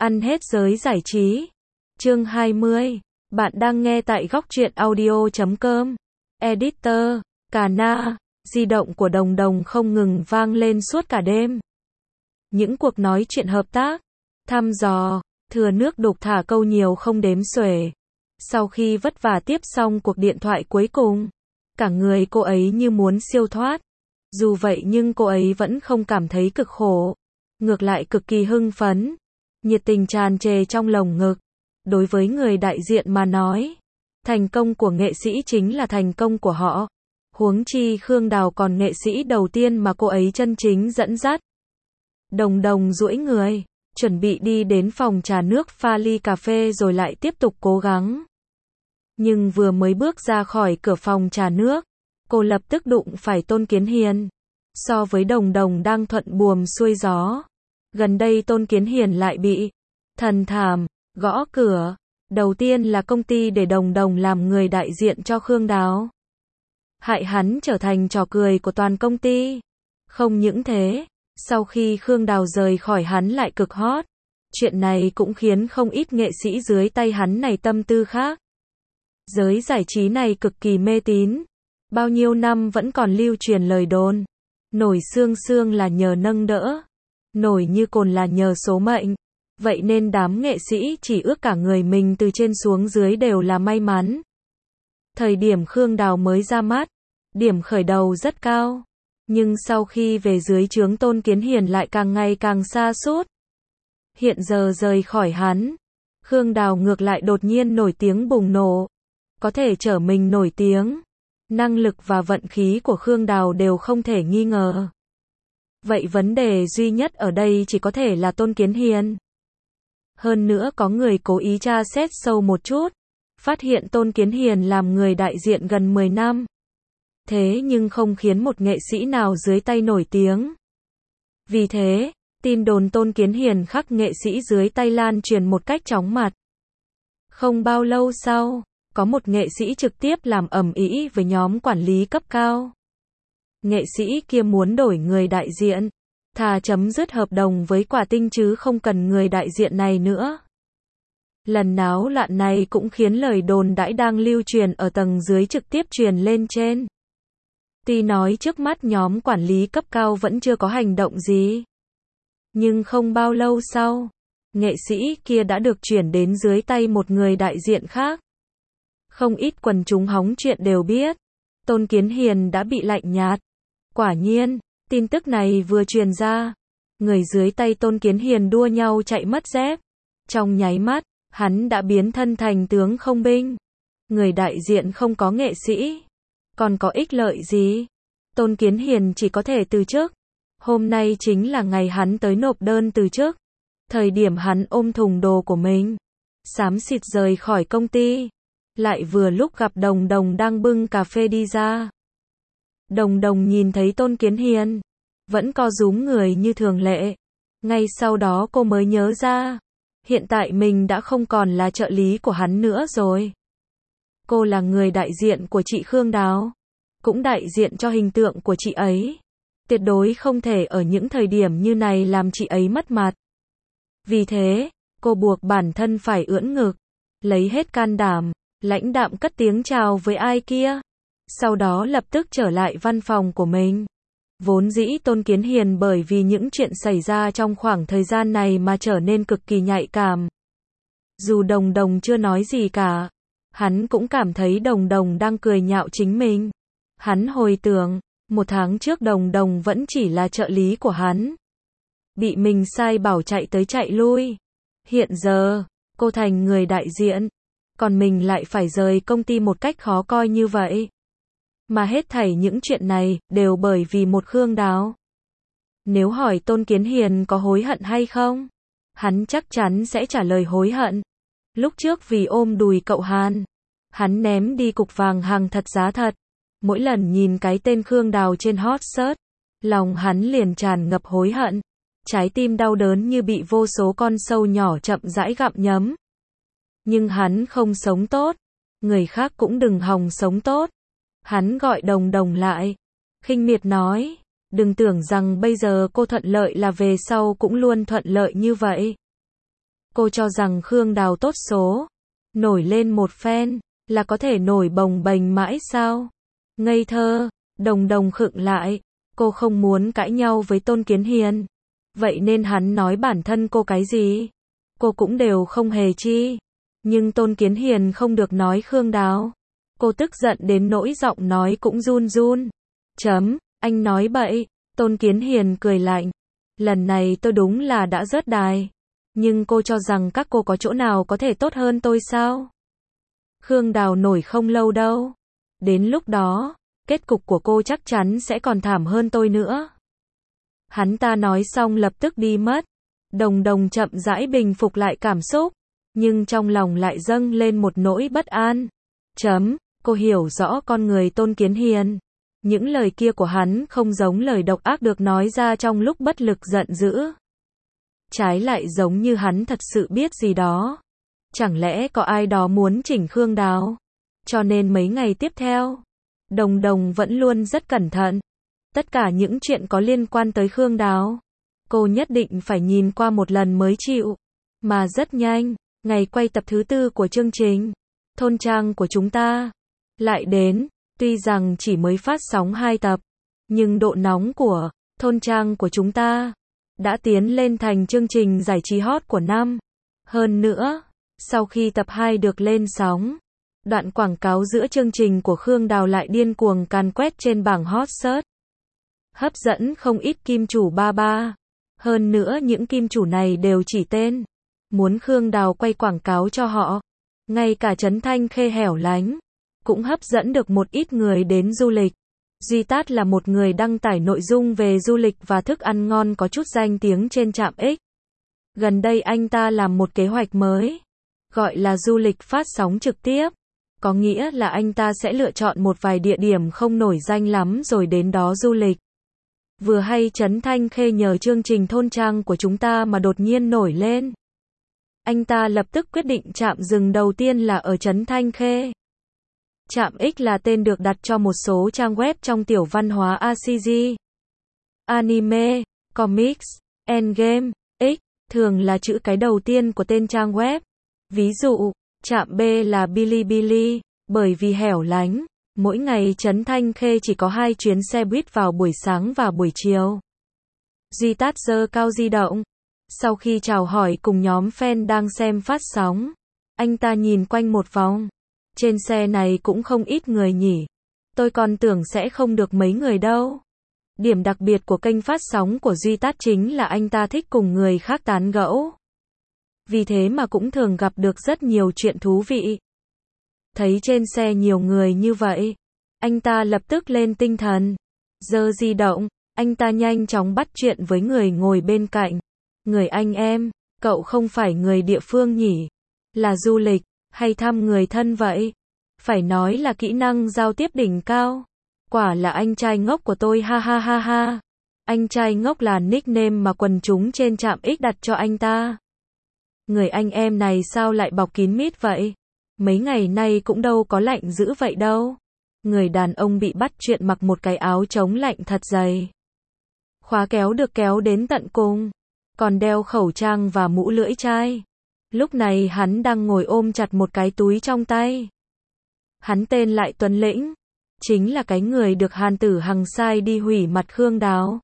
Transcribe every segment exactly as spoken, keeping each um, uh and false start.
Ăn hết giới giải trí. Chương hai mươi. Bạn đang nghe tại góc truyện audio chấm com. Editor, Cà Na. Di động của Đồng Đồng không ngừng vang lên suốt cả đêm. Những cuộc nói chuyện hợp tác, thăm dò, thừa nước đục thả câu nhiều không đếm xuể. Sau khi vất vả tiếp xong cuộc điện thoại cuối cùng, cả người cô ấy như muốn siêu thoát. Dù vậy nhưng cô ấy vẫn không cảm thấy cực khổ, ngược lại cực kỳ hưng phấn, nhiệt tình tràn trề trong lồng ngực. Đối với người đại diện mà nói, thành công của nghệ sĩ chính là thành công của họ. Huống chi Khương Đào còn nghệ sĩ đầu tiên mà cô ấy chân chính dẫn dắt. Đồng Đồng duỗi người, chuẩn bị đi đến phòng trà nước pha ly cà phê rồi lại tiếp tục cố gắng. Nhưng vừa mới bước ra khỏi cửa phòng trà nước, cô lập tức đụng phải Tôn Kiến Hiền. So với Đồng Đồng đang thuận buồm xuôi gió, gần đây Tôn Kiến Hiền lại bị thần thảm gõ cửa. Đầu tiên là công ty để Đồng Đồng làm người đại diện cho Khương Đào, hại hắn trở thành trò cười của toàn công ty. Không những thế, sau khi Khương Đào rời khỏi hắn lại cực hot. Chuyện này cũng khiến không ít nghệ sĩ dưới tay hắn này tâm tư khác. Giới giải trí này cực kỳ mê tín. Bao nhiêu năm vẫn còn lưu truyền lời đồn. Nổi xương xương là nhờ nâng đỡ, nổi như cồn là nhờ số mệnh. Vậy nên đám nghệ sĩ chỉ ước cả người mình từ trên xuống dưới đều là may mắn. Thời điểm Khương Đào mới ra mắt, điểm khởi đầu rất cao. Nhưng sau khi về dưới trướng Tôn Kiến Hiền lại càng ngày càng xa sút. Hiện giờ rời khỏi hắn, Khương Đào ngược lại đột nhiên nổi tiếng bùng nổ. Có thể trở mình nổi tiếng, năng lực và vận khí của Khương Đào đều không thể nghi ngờ. Vậy vấn đề duy nhất ở đây chỉ có thể là Tôn Kiến Hiền. Hơn nữa có người cố ý tra xét sâu một chút, phát hiện Tôn Kiến Hiền làm người đại diện gần mười năm. Thế nhưng không khiến một nghệ sĩ nào dưới tay nổi tiếng. Vì thế, tin đồn Tôn Kiến Hiền khắc nghệ sĩ dưới tay lan truyền một cách chóng mặt. Không bao lâu sau, có một nghệ sĩ trực tiếp làm ầm ĩ với nhóm quản lý cấp cao. Nghệ sĩ kia muốn đổi người đại diện, thà chấm dứt hợp đồng với Quả Tinh chứ không cần người đại diện này nữa. Lần náo loạn này cũng khiến lời đồn đãi đang lưu truyền ở tầng dưới trực tiếp truyền lên trên. Tuy nói trước mắt nhóm quản lý cấp cao vẫn chưa có hành động gì, nhưng không bao lâu sau, nghệ sĩ kia đã được chuyển đến dưới tay một người đại diện khác. Không ít quần chúng hóng chuyện đều biết, Tôn Kiến Hiền đã bị lạnh nhạt. Quả nhiên, tin tức này vừa truyền ra, người dưới tay Tôn Kiến Hiền đua nhau chạy mất dép. Trong nháy mắt, hắn đã biến thân thành tướng không binh. Người đại diện không có nghệ sĩ, còn có ích lợi gì? Tôn Kiến Hiền chỉ có thể từ chức. Hôm nay chính là ngày hắn tới nộp đơn từ chức. Thời điểm hắn ôm thùng đồ của mình, xám xịt rời khỏi công ty, lại vừa lúc gặp Đồng Đồng đang bưng cà phê đi ra. Đồng Đồng nhìn thấy Tôn Kiến Hiền, vẫn co rúm người như thường lệ. Ngay sau đó cô mới nhớ ra, hiện tại mình đã không còn là trợ lý của hắn nữa rồi. Cô là người đại diện của chị Khương Đào, cũng đại diện cho hình tượng của chị ấy. Tuyệt đối không thể ở những thời điểm như này làm chị ấy mất mặt. Vì thế, cô buộc bản thân phải ưỡn ngực, lấy hết can đảm, lãnh đạm cất tiếng chào với ai kia. Sau đó lập tức trở lại văn phòng của mình. Vốn dĩ Tôn Kiến Hiền bởi vì những chuyện xảy ra trong khoảng thời gian này mà trở nên cực kỳ nhạy cảm. Dù Đồng Đồng chưa nói gì cả, hắn cũng cảm thấy Đồng Đồng đang cười nhạo chính mình. Hắn hồi tưởng, một tháng trước Đồng Đồng vẫn chỉ là trợ lý của hắn. Bị mình sai bảo chạy tới chạy lui. Hiện giờ, cô thành người đại diện, còn mình lại phải rời công ty một cách khó coi như vậy. Mà hết thảy những chuyện này, đều bởi vì một Khương Đào. Nếu hỏi Tôn Kiến Hiền có hối hận hay không? Hắn chắc chắn sẽ trả lời hối hận. Lúc trước vì ôm đùi cậu Hàn, hắn ném đi cục vàng hàng thật giá thật. Mỗi lần nhìn cái tên Khương Đào trên hot search, lòng hắn liền tràn ngập hối hận. Trái tim đau đớn như bị vô số con sâu nhỏ chậm rãi gặm nhấm. Nhưng hắn không sống tốt, người khác cũng đừng hòng sống tốt. Hắn gọi Đồng Đồng lại, khinh miệt nói, đừng tưởng rằng bây giờ cô thuận lợi là về sau cũng luôn thuận lợi như vậy. Cô cho rằng Khương Đào tốt số, nổi lên một phen, là có thể nổi bồng bềnh mãi sao? Ngây thơ, Đồng Đồng khựng lại, cô không muốn cãi nhau với Tôn Kiến Hiền. Vậy nên hắn nói bản thân cô cái gì? Cô cũng đều không hề chi. Nhưng Tôn Kiến Hiền không được nói Khương Đào. Cô tức giận đến nỗi giọng nói cũng run run. Chấm, anh nói bậy. Tôn Kiến Hiền cười lạnh. Lần này tôi đúng là đã rớt đài. Nhưng cô cho rằng các cô có chỗ nào có thể tốt hơn tôi sao? Khương Đào nổi không lâu đâu. Đến lúc đó, kết cục của cô chắc chắn sẽ còn thảm hơn tôi nữa. Hắn ta nói xong lập tức đi mất. Đồng Đồng chậm rãi bình phục lại cảm xúc, nhưng trong lòng lại dâng lên một nỗi bất an. Chấm, cô hiểu rõ con người Tôn Kiến Hiền. Những lời kia của hắn không giống lời độc ác được nói ra trong lúc bất lực giận dữ. Trái lại giống như hắn thật sự biết gì đó. Chẳng lẽ có ai đó muốn chỉnh Khương Đào? Cho nên mấy ngày tiếp theo, Đồng Đồng vẫn luôn rất cẩn thận. Tất cả những chuyện có liên quan tới Khương Đào, cô nhất định phải nhìn qua một lần mới chịu. Mà rất nhanh, ngày quay tập thứ tư của chương trình Thôn Trang của chúng ta lại đến. Tuy rằng chỉ mới phát sóng hai tập, nhưng độ nóng của Thôn Trang của chúng ta đã tiến lên thành chương trình giải trí hot của năm. Hơn nữa, sau khi tập hai được lên sóng, đoạn quảng cáo giữa chương trình của Khương Đào lại điên cuồng càn quét trên bảng hot search, hấp dẫn không ít kim chủ ba ba. Hơn nữa những kim chủ này đều chỉ tên muốn Khương Đào quay quảng cáo cho họ. Ngay cả Trấn Thanh Khê hẻo lánh cũng hấp dẫn được một ít người đến du lịch. Duy Tát là một người đăng tải nội dung về du lịch và thức ăn ngon có chút danh tiếng trên Trạm X. Gần đây anh ta làm một kế hoạch mới, gọi là du lịch phát sóng trực tiếp. Có nghĩa là anh ta sẽ lựa chọn một vài địa điểm không nổi danh lắm rồi đến đó du lịch. Vừa hay Trấn Thanh Khê nhờ chương trình Thôn Trang của chúng ta mà đột nhiên nổi lên. Anh ta lập tức quyết định trạm dừng đầu tiên là ở Trấn Thanh Khê. Trạm X là tên được đặt cho một số trang web trong tiểu văn hóa a xê giê, anime, comics, endgame. X thường là chữ cái đầu tiên của tên trang web. Ví dụ, trạm B là Bilibili, bởi vì hẻo lánh, mỗi ngày Trấn Thanh Khê chỉ có hai chuyến xe buýt vào buổi sáng và buổi chiều. Duy Tát giơ cao di động. Sau khi chào hỏi cùng nhóm fan đang xem phát sóng, anh ta nhìn quanh một vòng. Trên xe này cũng không ít người nhỉ. Tôi còn tưởng sẽ không được mấy người đâu. Điểm đặc biệt của kênh phát sóng của Duy Tát chính là anh ta thích cùng người khác tán gẫu. Vì thế mà cũng thường gặp được rất nhiều chuyện thú vị. Thấy trên xe nhiều người như vậy, anh ta lập tức lên tinh thần. Giơ di động, anh ta nhanh chóng bắt chuyện với người ngồi bên cạnh. Người anh em, cậu không phải người địa phương nhỉ? Là du lịch, hay thăm người thân vậy? Phải nói là kỹ năng giao tiếp đỉnh cao. Quả là anh trai ngốc của tôi ha ha ha ha. Anh trai ngốc là nickname mà quần chúng trên Trạm X đặt cho anh ta. Người anh em này sao lại bọc kín mít vậy? Mấy ngày nay cũng đâu có lạnh dữ vậy đâu. Người đàn ông bị bắt chuyện mặc một cái áo chống lạnh thật dày. Khóa kéo được kéo đến tận cùng. Còn đeo khẩu trang và mũ lưỡi chai. Lúc này hắn đang ngồi ôm chặt một cái túi trong tay. Hắn tên lại Tuấn Lĩnh. Chính là cái người được Hàn Tử Hằng sai đi hủy mặt Khương Đào.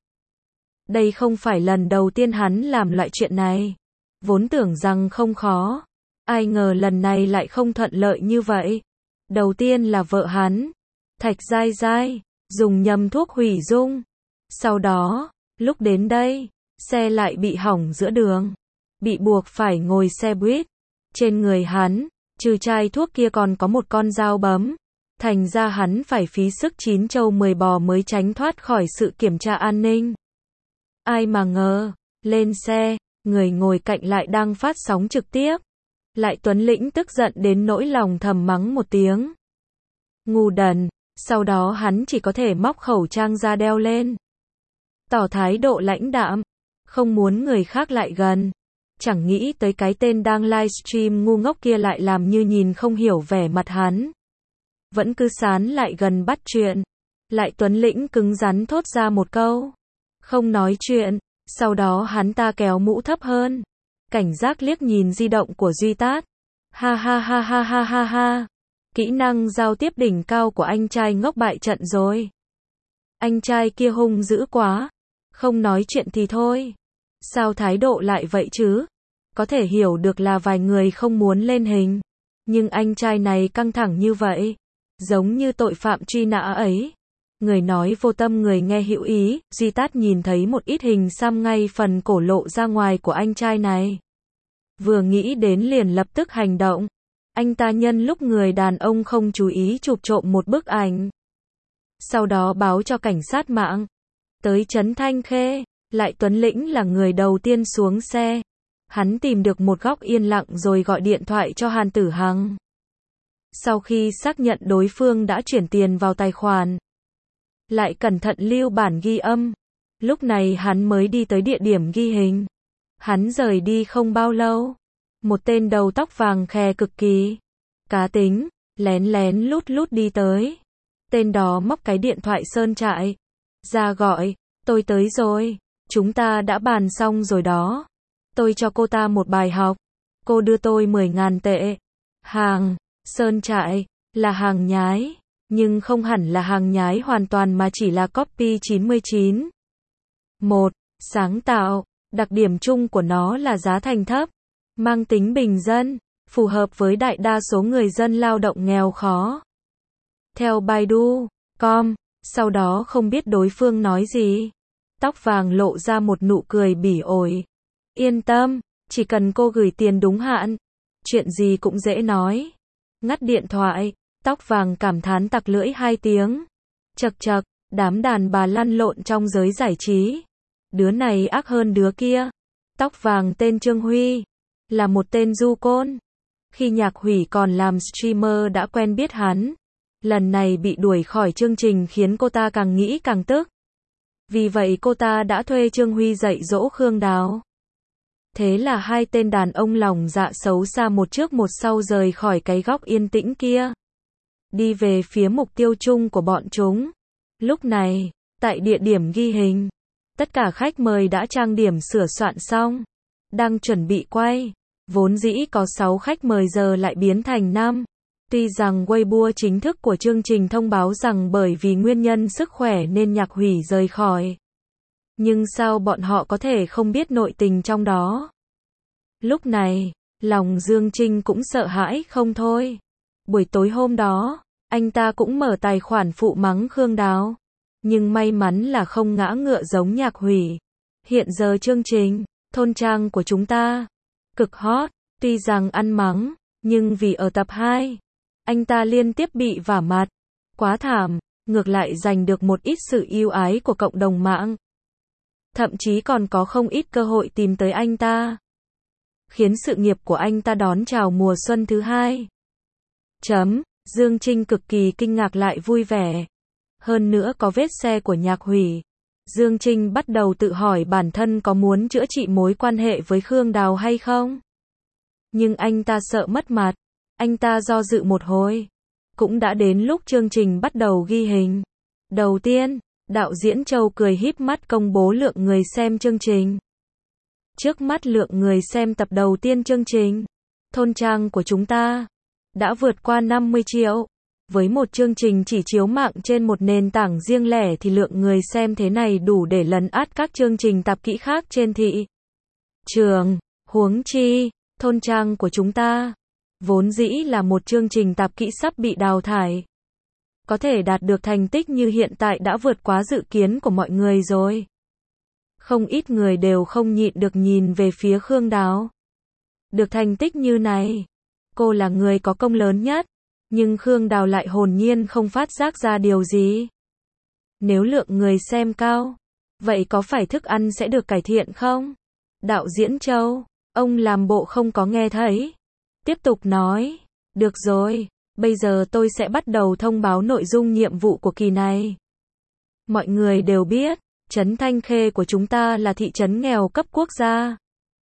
Đây không phải lần đầu tiên hắn làm loại chuyện này. Vốn tưởng rằng không khó. Ai ngờ lần này lại không thuận lợi như vậy. Đầu tiên là vợ hắn, Thạch Giai Giai, dùng nhầm thuốc hủy dung. Sau đó, lúc đến đây, xe lại bị hỏng giữa đường. Bị buộc phải ngồi xe buýt. Trên người hắn, trừ chai thuốc kia còn có một con dao bấm. Thành ra hắn phải phí sức chín trâu mười bò mới tránh thoát khỏi sự kiểm tra an ninh. Ai mà ngờ, lên xe, người ngồi cạnh lại đang phát sóng trực tiếp. Lại Tuấn Lĩnh tức giận đến nỗi lòng thầm mắng một tiếng. Ngu đần, sau đó hắn chỉ có thể móc khẩu trang ra đeo lên. Tỏ thái độ lãnh đạm, không muốn người khác lại gần. Chẳng nghĩ tới cái tên đang livestream ngu ngốc kia lại làm như nhìn không hiểu vẻ mặt hắn. Vẫn cứ sán lại gần bắt chuyện. Lại Tuấn Lĩnh cứng rắn thốt ra một câu. Không nói chuyện, sau đó hắn ta kéo mũ thấp hơn. cảnh giác liếc nhìn di động của Duy Tát. Ha ha ha ha ha ha ha. Kỹ năng giao tiếp đỉnh cao của anh trai ngốc bại trận rồi. Anh trai kia hung dữ quá. Không nói chuyện thì thôi. Sao thái độ lại vậy chứ? Có thể hiểu được là vài người không muốn lên hình. Nhưng anh trai này căng thẳng như vậy. Giống như tội phạm truy nã ấy. Người nói vô tâm người nghe hữu ý. Duy Tát nhìn thấy một ít hình xăm ngay phần cổ lộ ra ngoài của anh trai này. Vừa nghĩ đến liền lập tức hành động. Anh ta nhân lúc người đàn ông không chú ý chụp trộm một bức ảnh. Sau đó báo cho cảnh sát mạng. Tới trấn Thanh Khê, lại Tuấn Lĩnh là người đầu tiên xuống xe. Hắn tìm được một góc yên lặng rồi gọi điện thoại cho Hàn Tử Hằng. Sau khi xác nhận đối phương đã chuyển tiền vào tài khoản, lại cẩn thận lưu bản ghi âm. Lúc này hắn mới đi tới địa điểm ghi hình. Hắn rời đi không bao lâu. Một tên đầu tóc vàng khè cực kỳ cá tính, lén lén lút lút đi tới. Tên đó móc cái điện thoại sơn trại ra gọi, tôi tới rồi, chúng ta đã bàn xong rồi đó. Tôi cho cô ta một bài học. Cô đưa tôi mười ngàn tệ. Hàng sơn trại là hàng nhái, nhưng không hẳn là hàng nhái hoàn toàn mà chỉ là copy chín mươi chín. một. Sáng tạo. Đặc điểm chung của nó là giá thành thấp, mang tính bình dân, phù hợp với đại đa số người dân lao động nghèo khó. Theo Baidu chấm com, sau đó không biết đối phương nói gì. Tóc vàng lộ ra một nụ cười bỉ ổi. Yên tâm, chỉ cần cô gửi tiền đúng hạn, chuyện gì cũng dễ nói. Ngắt điện thoại, tóc vàng cảm thán tặc lưỡi hai tiếng. Chật chật, đám đàn bà lăn lộn trong giới giải trí. Đứa này ác hơn đứa kia. Tóc vàng tên Trương Huy, là một tên du côn. Khi Nhạc Hủy còn làm streamer đã quen biết hắn. Lần này bị đuổi khỏi chương trình khiến cô ta càng nghĩ càng tức. Vì vậy cô ta đã thuê Trương Huy dạy dỗ Khương Đào. Thế là hai tên đàn ông lòng dạ xấu xa một trước một sau rời khỏi cái góc yên tĩnh kia. Đi về phía mục tiêu chung của bọn chúng. Lúc này, tại địa điểm ghi hình, tất cả khách mời đã trang điểm sửa soạn xong. Đang chuẩn bị quay. Vốn dĩ có sáu khách mời giờ lại biến thành năm. Tuy rằng Weibo chính thức của chương trình thông báo rằng bởi vì nguyên nhân sức khỏe nên Nhạc Hủy rời khỏi. Nhưng sao bọn họ có thể không biết nội tình trong đó? Lúc này, lòng Dương Trinh cũng sợ hãi không thôi. Buổi tối hôm đó, anh ta cũng mở tài khoản phụ mắng Khương Đào. Nhưng may mắn là không ngã ngựa giống Nhạc Hủy. Hiện giờ chương trình, thôn trang của chúng ta, cực hot, tuy rằng ăn mắng, nhưng vì ở tập hai, anh ta liên tiếp bị vả mặt. Quá thảm, ngược lại giành được một ít sự yêu ái của cộng đồng mạng. Thậm chí còn có không ít cơ hội tìm tới anh ta. Khiến sự nghiệp của anh ta đón chào mùa xuân thứ hai. Chấm, Dương Trinh cực kỳ kinh ngạc lại vui vẻ. Hơn nữa có vết xe của Nhạc Hủy. Dương Trinh bắt đầu tự hỏi bản thân có muốn chữa trị mối quan hệ với Khương Đào hay không. Nhưng anh ta sợ mất mặt. Anh ta do dự một hồi. Cũng đã đến lúc chương trình bắt đầu ghi hình. Đầu tiên, đạo diễn Châu cười híp mắt công bố lượng người xem chương trình. Trước mắt lượng người xem tập đầu tiên chương trình Thôn trang của chúng ta đã vượt qua năm mươi triệu. Với một chương trình chỉ chiếu mạng trên một nền tảng riêng lẻ thì lượng người xem thế này đủ để lấn át các chương trình tạp kỹ khác trên thị trường. Huống chi, thôn trang của chúng ta vốn dĩ là một chương trình tạp kỹ sắp bị đào thải. Có thể đạt được thành tích như hiện tại đã vượt quá dự kiến của mọi người rồi. Không ít người đều không nhịn được nhìn về phía Khương Đào. Được thành tích như này, cô là người có công lớn nhất. Nhưng Khương Đào lại hồn nhiên không phát giác ra điều gì. Nếu lượng người xem cao, vậy có phải thức ăn sẽ được cải thiện không? Đạo diễn Châu, ông làm bộ không có nghe thấy. Tiếp tục nói, được rồi, bây giờ tôi sẽ bắt đầu thông báo nội dung nhiệm vụ của kỳ này. Mọi người đều biết, trấn Thanh Khê của chúng ta là thị trấn nghèo cấp quốc gia.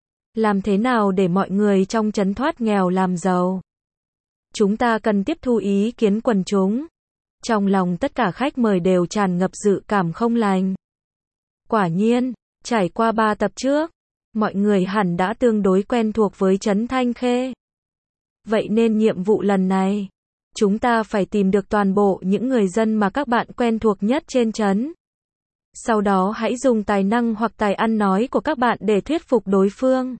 Làm thế nào để mọi người trong trấn thoát nghèo làm giàu? Chúng ta cần tiếp thu ý kiến quần chúng. Trong lòng tất cả khách mời đều tràn ngập dự cảm không lành. Quả nhiên, trải qua ba tập trước, mọi người hẳn đã tương đối quen thuộc với trấn Thanh Khê. Vậy nên nhiệm vụ lần này, chúng ta phải tìm được toàn bộ những người dân mà các bạn quen thuộc nhất trên trấn. Sau đó hãy dùng tài năng hoặc tài ăn nói của các bạn để thuyết phục đối phương.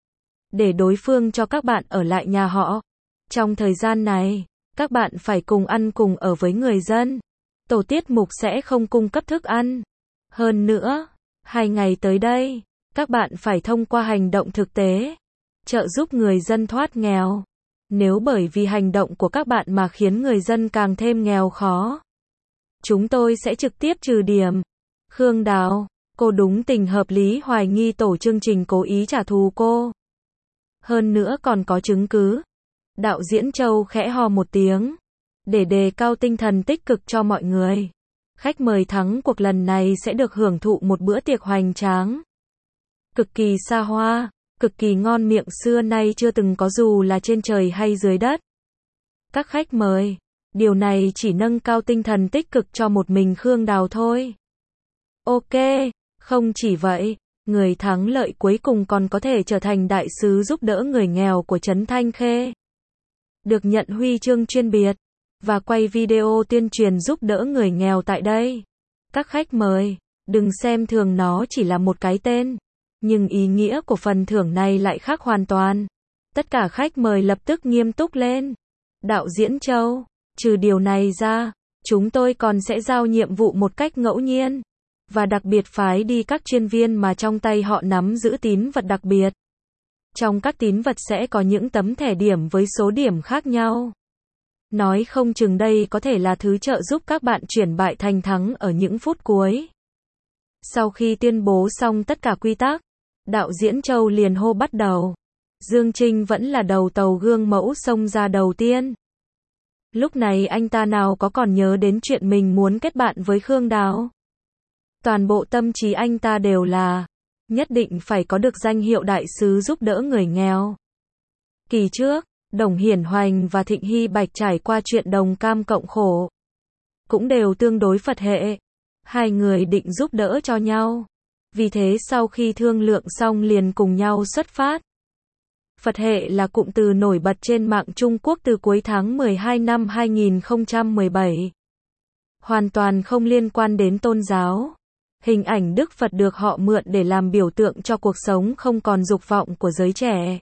Để đối phương cho các bạn ở lại nhà họ. Trong thời gian này, các bạn phải cùng ăn cùng ở với người dân. Tổ tiết mục sẽ không cung cấp thức ăn. Hơn nữa, hai ngày tới đây, các bạn phải thông qua hành động thực tế, trợ giúp người dân thoát nghèo. Nếu bởi vì hành động của các bạn mà khiến người dân càng thêm nghèo khó, chúng tôi sẽ trực tiếp trừ điểm. Khương Đào, cô đúng tình hợp lý hoài nghi tổ chương trình cố ý trả thù cô. Hơn nữa còn có chứng cứ. Đạo diễn Châu khẽ hò một tiếng. Để đề cao tinh thần tích cực cho mọi người, khách mời thắng cuộc lần này sẽ được hưởng thụ một bữa tiệc hoành tráng. Cực kỳ xa hoa, cực kỳ ngon miệng xưa nay chưa từng có dù là trên trời hay dưới đất. Các khách mời, điều này chỉ nâng cao tinh thần tích cực cho một mình Khương Đào thôi. Ok, không chỉ vậy, người thắng lợi cuối cùng còn có thể trở thành đại sứ giúp đỡ người nghèo của trấn Thanh Khê. Được nhận huy chương chuyên biệt, và quay video tuyên truyền giúp đỡ người nghèo tại đây. Các khách mời, đừng xem thường nó chỉ là một cái tên, nhưng ý nghĩa của phần thưởng này lại khác hoàn toàn. Tất cả khách mời lập tức nghiêm túc lên. Đạo diễn Châu, trừ điều này ra, chúng tôi còn sẽ giao nhiệm vụ một cách ngẫu nhiên, và đặc biệt phái đi các chuyên viên mà trong tay họ nắm giữ tín vật đặc biệt. Trong các tín vật sẽ có những tấm thẻ điểm với số điểm khác nhau. Nói không chừng đây có thể là thứ trợ giúp các bạn chuyển bại thành thắng ở những phút cuối. Sau khi tuyên bố xong tất cả quy tắc, đạo diễn Châu liền hô bắt đầu. Dương Trinh vẫn là đầu tàu gương mẫu xông ra đầu tiên. Lúc này anh ta nào có còn nhớ đến chuyện mình muốn kết bạn với Khương Đào. Toàn bộ tâm trí anh ta đều là nhất định phải có được danh hiệu đại sứ giúp đỡ người nghèo. Kỳ trước, Đồng Hiển Hoành và Thịnh Hy Bạch trải qua chuyện đồng cam cộng khổ, cũng đều tương đối Phật hệ. Hai người định giúp đỡ cho nhau. Vì thế sau khi thương lượng xong liền cùng nhau xuất phát. Phật hệ là cụm từ nổi bật trên mạng Trung Quốc từ cuối tháng mười hai năm hai nghìn không trăm mười bảy. Hoàn toàn không liên quan đến tôn giáo. Hình ảnh Đức Phật được họ mượn để làm biểu tượng cho cuộc sống không còn dục vọng của giới trẻ.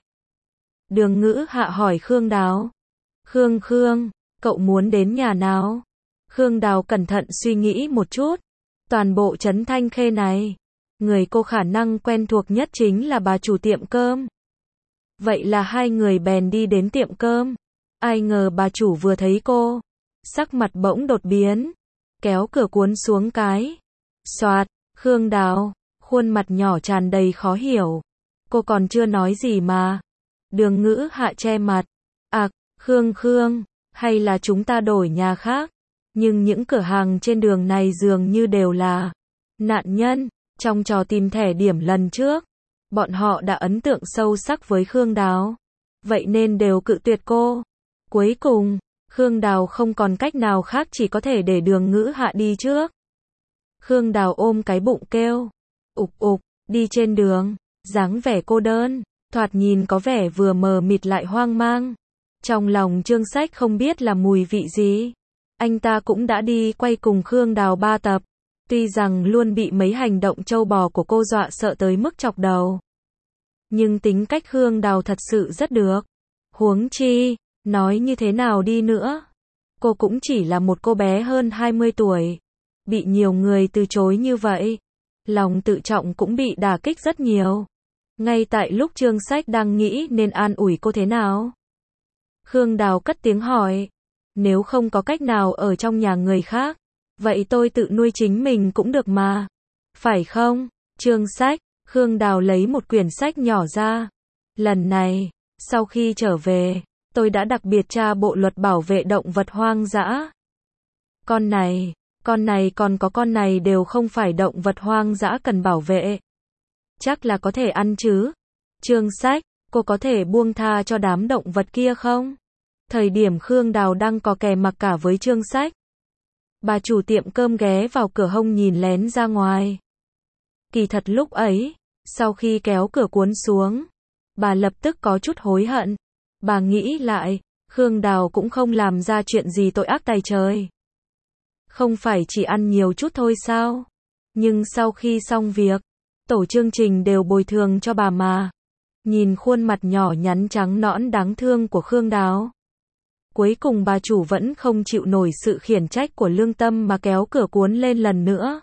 Đường Ngữ Hạ hỏi Khương Đào. Khương Khương, cậu muốn đến nhà nào? Khương Đào cẩn thận suy nghĩ một chút. Toàn bộ trấn Thanh Khê này, người cô khả năng quen thuộc nhất chính là bà chủ tiệm cơm. Vậy là hai người bèn đi đến tiệm cơm. Ai ngờ bà chủ vừa thấy cô, sắc mặt bỗng đột biến, kéo cửa cuốn xuống cái. Soạt, Khương Đào, khuôn mặt nhỏ tràn đầy khó hiểu. Cô còn chưa nói gì mà. Đường Ngữ Hạ che mặt. À, Khương Khương, hay là chúng ta đổi nhà khác? Nhưng những cửa hàng trên đường này dường như đều là nạn nhân. Trong trò tìm thẻ điểm lần trước, bọn họ đã ấn tượng sâu sắc với Khương Đào. Vậy nên đều cự tuyệt cô. Cuối cùng, Khương Đào không còn cách nào khác chỉ có thể để Đường Ngữ Hạ đi trước. Khương Đào ôm cái bụng kêu. Ục ục, đi trên đường, dáng vẻ cô đơn, thoạt nhìn có vẻ vừa mờ mịt lại hoang mang. Trong lòng Trương Sách không biết là mùi vị gì. Anh ta cũng đã đi quay cùng Khương Đào ba tập. Tuy rằng luôn bị mấy hành động trâu bò của cô dọa sợ tới mức chọc đầu. Nhưng tính cách Khương Đào thật sự rất được. Huống chi, nói như thế nào đi nữa, cô cũng chỉ là một cô bé hơn hai mươi tuổi. Bị nhiều người từ chối như vậy, lòng tự trọng cũng bị đả kích rất nhiều. Ngay tại lúc Trương Sách đang nghĩ nên an ủi cô thế nào, Khương Đào cất tiếng hỏi. Nếu không có cách nào ở trong nhà người khác, vậy tôi tự nuôi chính mình cũng được mà. Phải không? Trương Sách, Khương Đào lấy một quyển sách nhỏ ra. Lần này, sau khi trở về, tôi đã đặc biệt tra bộ luật bảo vệ động vật hoang dã. Con này, con này còn có con này đều không phải động vật hoang dã cần bảo vệ. Chắc là có thể ăn chứ? Trương Sách, cô có thể buông tha cho đám động vật kia không? Thời điểm Khương Đào đang có kè mặc cả với Trương Sách, bà chủ tiệm cơm ghé vào cửa hông nhìn lén ra ngoài. Kỳ thật lúc ấy, Sau khi kéo cửa cuốn xuống, bà lập tức có chút hối hận. Bà nghĩ lại, Khương Đào cũng không làm ra chuyện gì tội ác tày trời. Không phải chỉ ăn nhiều chút thôi sao? Nhưng sau khi xong việc, tổ chương trình đều bồi thường cho bà mà. Nhìn khuôn mặt nhỏ nhắn trắng nõn đáng thương của Khương Đào. Cuối cùng bà chủ vẫn không chịu nổi sự khiển trách của lương tâm mà kéo cửa cuốn lên lần nữa.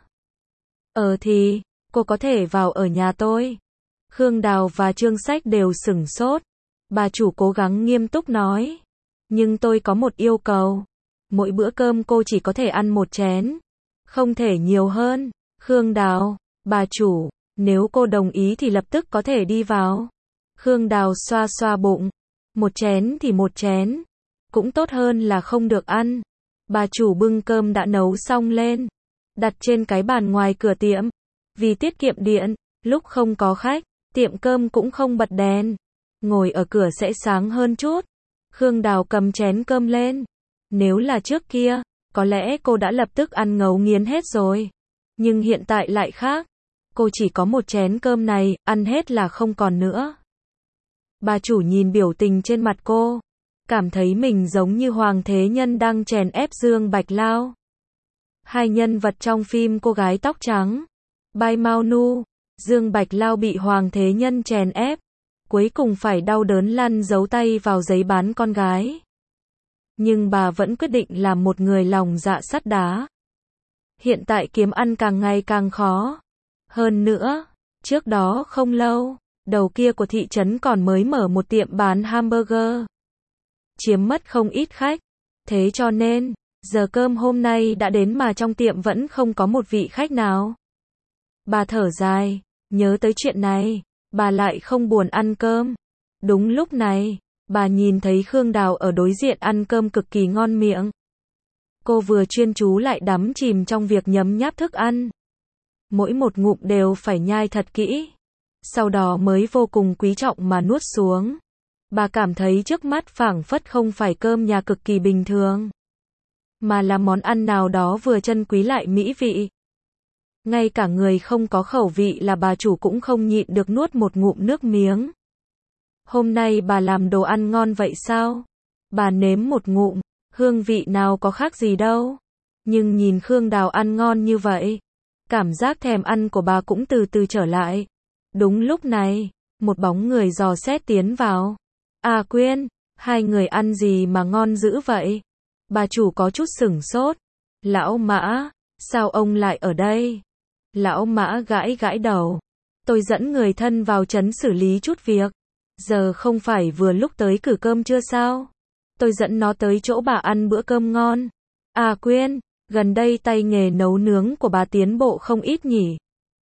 Ờ thì, cô có thể vào ở nhà tôi. Khương Đào và Trương Sách đều sửng sốt. Bà chủ cố gắng nghiêm túc nói. Nhưng tôi có một yêu cầu. Mỗi bữa cơm cô chỉ có thể ăn một chén. Không thể nhiều hơn. Khương Đào, bà chủ, nếu cô đồng ý thì lập tức có thể đi vào. Khương Đào xoa xoa bụng. Một chén thì một chén. Cũng tốt hơn là không được ăn. Bà chủ bưng cơm đã nấu xong lên. Đặt trên cái bàn ngoài cửa tiệm. Vì tiết kiệm điện, lúc không có khách, tiệm cơm cũng không bật đèn. Ngồi ở cửa sẽ sáng hơn chút. Khương Đào cầm chén cơm lên. Nếu là trước kia, có lẽ cô đã lập tức ăn ngấu nghiến hết rồi. Nhưng hiện tại lại khác. Cô chỉ có một chén cơm này, ăn hết là không còn nữa. Bà chủ nhìn biểu tình trên mặt cô. Cảm thấy mình giống như Hoàng Thế Nhân đang chèn ép Dương Bạch Lao. Hai nhân vật trong phim cô gái tóc trắng. Bai Mao Nu. Dương Bạch Lao bị Hoàng Thế Nhân chèn ép. Cuối cùng phải đau đớn lăn giấu tay vào giấy bán con gái. Nhưng bà vẫn quyết định làm một người lòng dạ sắt đá. Hiện tại kiếm ăn càng ngày càng khó. Hơn nữa, trước đó không lâu, đầu kia của thị trấn còn mới mở một tiệm bán hamburger. Chiếm mất không ít khách. Thế cho nên, giờ cơm hôm nay đã đến mà trong tiệm vẫn không có một vị khách nào. Bà thở dài, nhớ tới chuyện này, bà lại không buồn ăn cơm. Đúng lúc này, bà nhìn thấy Khương Đào ở đối diện ăn cơm cực kỳ ngon miệng. Cô vừa chuyên chú lại đắm chìm trong việc nhấm nháp thức ăn. Mỗi một ngụm đều phải nhai thật kỹ. Sau đó mới vô cùng quý trọng mà nuốt xuống. Bà cảm thấy trước mắt phảng phất không phải cơm nhà cực kỳ bình thường. Mà là món ăn nào đó vừa chân quý lại mỹ vị. Ngay cả người không có khẩu vị là bà chủ cũng không nhịn được nuốt một ngụm nước miếng. Hôm nay bà làm đồ ăn ngon vậy sao? Bà nếm một ngụm, hương vị nào có khác gì đâu. Nhưng nhìn Khương Đào ăn ngon như vậy, cảm giác thèm ăn của bà cũng từ từ trở lại. Đúng lúc này, một bóng người dò xét tiến vào. À Quyên, hai người ăn gì mà ngon dữ vậy? Bà chủ có chút sửng sốt. Lão Mã, sao ông lại ở đây? Lão Mã gãi gãi đầu. Tôi dẫn người thân vào trấn xử lý chút việc. Giờ không phải vừa lúc tới cử cơm chưa sao? Tôi dẫn nó tới chỗ bà ăn bữa cơm ngon. À Quyên, gần đây tay nghề nấu nướng của bà tiến bộ không ít nhỉ?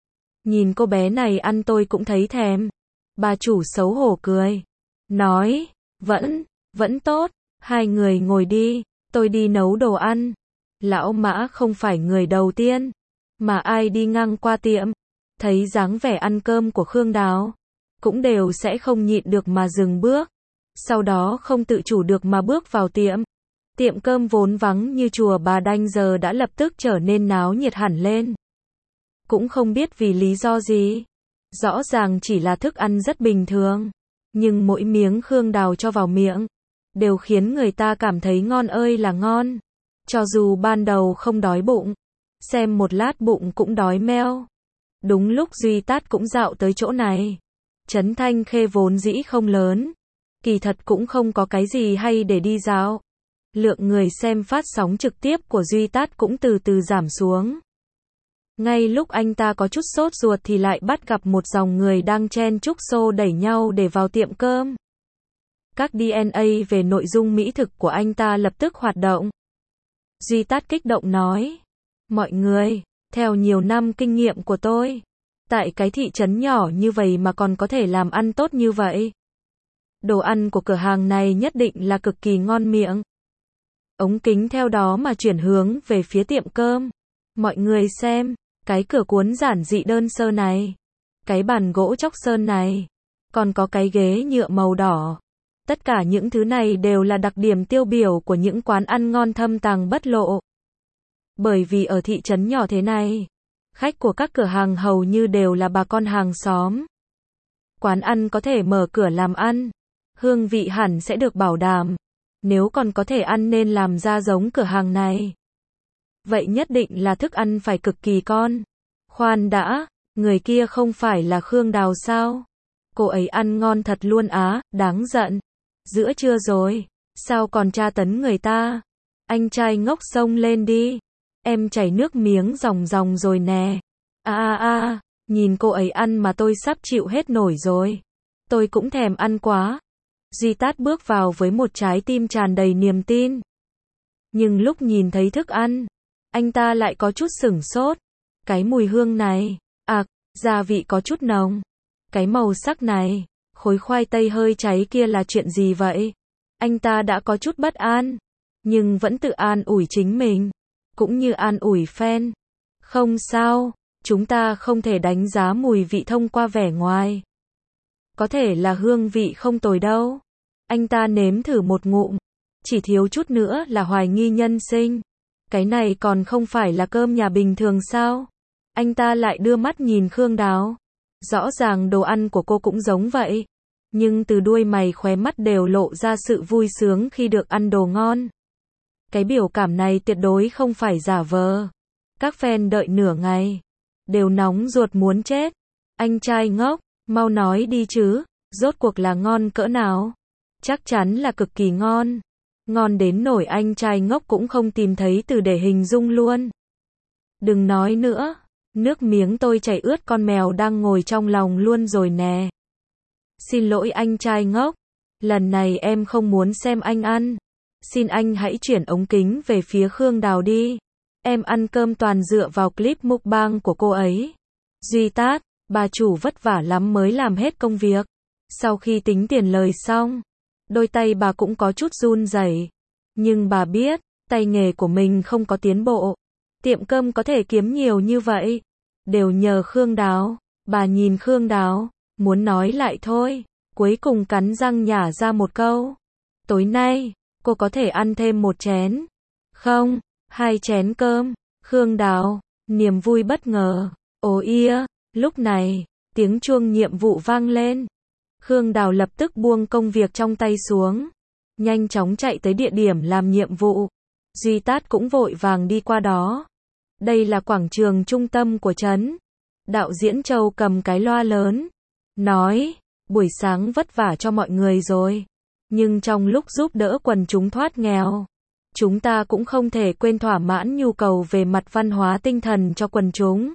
Nhìn cô bé này ăn tôi cũng thấy thèm. Bà chủ xấu hổ cười. Nói, vẫn, vẫn tốt, hai người ngồi đi, tôi đi nấu đồ ăn. Lão Mã không phải người đầu tiên, mà ai đi ngang qua tiệm, thấy dáng vẻ ăn cơm của Khương Đào, cũng đều sẽ không nhịn được mà dừng bước. Sau đó không tự chủ được mà bước vào tiệm. Tiệm cơm vốn vắng như chùa Bà Đanh giờ đã lập tức trở nên náo nhiệt hẳn lên. Cũng không biết vì lý do gì. Rõ ràng chỉ là thức ăn rất bình thường. Nhưng mỗi miếng Khương Đào cho vào miệng, đều khiến người ta cảm thấy ngon ơi là ngon. Cho dù ban đầu không đói bụng, xem một lát bụng cũng đói meo. Đúng lúc Duy Tát cũng dạo tới chỗ này. Trấn Thanh Khê vốn dĩ không lớn. Kỳ thật cũng không có cái gì hay để đi dạo. Lượng người xem phát sóng trực tiếp của Duy Tát cũng từ từ giảm xuống. Ngay lúc anh ta có chút sốt ruột thì lại bắt gặp một dòng người đang chen chúc xô đẩy nhau để vào tiệm cơm. Các đê en a về nội dung mỹ thực của anh ta lập tức hoạt động. Duy Tát kích động nói. Mọi người, theo nhiều năm kinh nghiệm của tôi, tại cái thị trấn nhỏ như vậy mà còn có thể làm ăn tốt như vậy. Đồ ăn của cửa hàng này nhất định là cực kỳ ngon miệng. Ống kính theo đó mà chuyển hướng về phía tiệm cơm. Mọi người xem, cái cửa cuốn giản dị đơn sơ này, cái bàn gỗ chóc sơn này, còn có cái ghế nhựa màu đỏ. Tất cả những thứ này đều là đặc điểm tiêu biểu của những quán ăn ngon thâm tàng bất lộ. Bởi vì ở thị trấn nhỏ thế này, khách của các cửa hàng hầu như đều là bà con hàng xóm. quán ăn có thể mở cửa làm ăn, hương vị hẳn sẽ được bảo đảm. Nếu còn có thể ăn nên làm ra giống cửa hàng này. Vậy nhất định là thức ăn phải cực kỳ ngon. Khoan đã, người kia không phải là Khương Đào sao? Cô ấy ăn ngon thật luôn á, đáng giận. Giữa trưa rồi, sao còn tra tấn người ta? Anh trai ngốc xông lên đi. Em chảy nước miếng ròng ròng rồi nè. A a a, nhìn cô ấy ăn mà tôi sắp chịu hết nổi rồi. Tôi cũng thèm ăn quá. Duy Tát bước vào với một trái tim tràn đầy niềm tin. Nhưng lúc nhìn thấy thức ăn, anh ta lại có chút sửng sốt. Cái mùi hương này, ạc, gia vị có chút nồng. Cái màu sắc này, khối khoai tây hơi cháy kia là chuyện gì vậy? Anh ta đã có chút bất an, nhưng vẫn tự an ủi chính mình, cũng như an ủi fan. Không sao, chúng ta không thể đánh giá mùi vị thông qua vẻ ngoài. Có thể là hương vị không tồi đâu. Anh ta nếm thử một ngụm, chỉ thiếu chút nữa là hoài nghi nhân sinh. Cái này còn không phải là cơm nhà bình thường sao? Anh ta lại đưa mắt nhìn Khương Đào. Rõ ràng đồ ăn của cô cũng giống vậy. Nhưng từ đuôi mày khóe mắt đều lộ ra sự vui sướng khi được ăn đồ ngon. Cái biểu cảm này tuyệt đối không phải giả vờ. Các fan đợi nửa ngày, đều nóng ruột muốn chết. Anh trai ngốc, mau nói đi chứ, rốt cuộc là ngon cỡ nào? Chắc chắn là cực kỳ ngon. Ngon đến nổi anh trai ngốc cũng không tìm thấy từ để hình dung luôn. Đừng nói nữa, nước miếng tôi chảy ướt con mèo đang ngồi trong lòng luôn rồi nè. Xin lỗi anh trai ngốc, lần này em không muốn xem anh ăn. Xin anh hãy chuyển ống kính về phía Khương Đào đi. Em ăn cơm toàn dựa vào clip mukbang của cô ấy. Duy Tát, bà chủ vất vả lắm mới làm hết công việc. Sau khi tính tiền lời xong, đôi tay bà cũng có chút run rẩy. Nhưng bà biết, tay nghề của mình không có tiến bộ. Tiệm cơm có thể kiếm nhiều như vậy, đều nhờ Khương Đào. Bà nhìn Khương Đào, muốn nói lại thôi, cuối cùng cắn răng nhả ra một câu. Tối nay, cô có thể ăn thêm một chén. Không, hai chén cơm. Khương Đào, niềm vui bất ngờ. Ồ ia, lúc này, tiếng chuông nhiệm vụ vang lên. Khương Đào lập tức buông công việc trong tay xuống, nhanh chóng chạy tới địa điểm làm nhiệm vụ. Duy Tát cũng vội vàng đi qua đó. Đây là quảng trường trung tâm của trấn. Đạo diễn Châu cầm cái loa lớn, nói, buổi sáng vất vả cho mọi người rồi. Nhưng trong lúc giúp đỡ quần chúng thoát nghèo, chúng ta cũng không thể quên thỏa mãn nhu cầu về mặt văn hóa tinh thần cho quần chúng.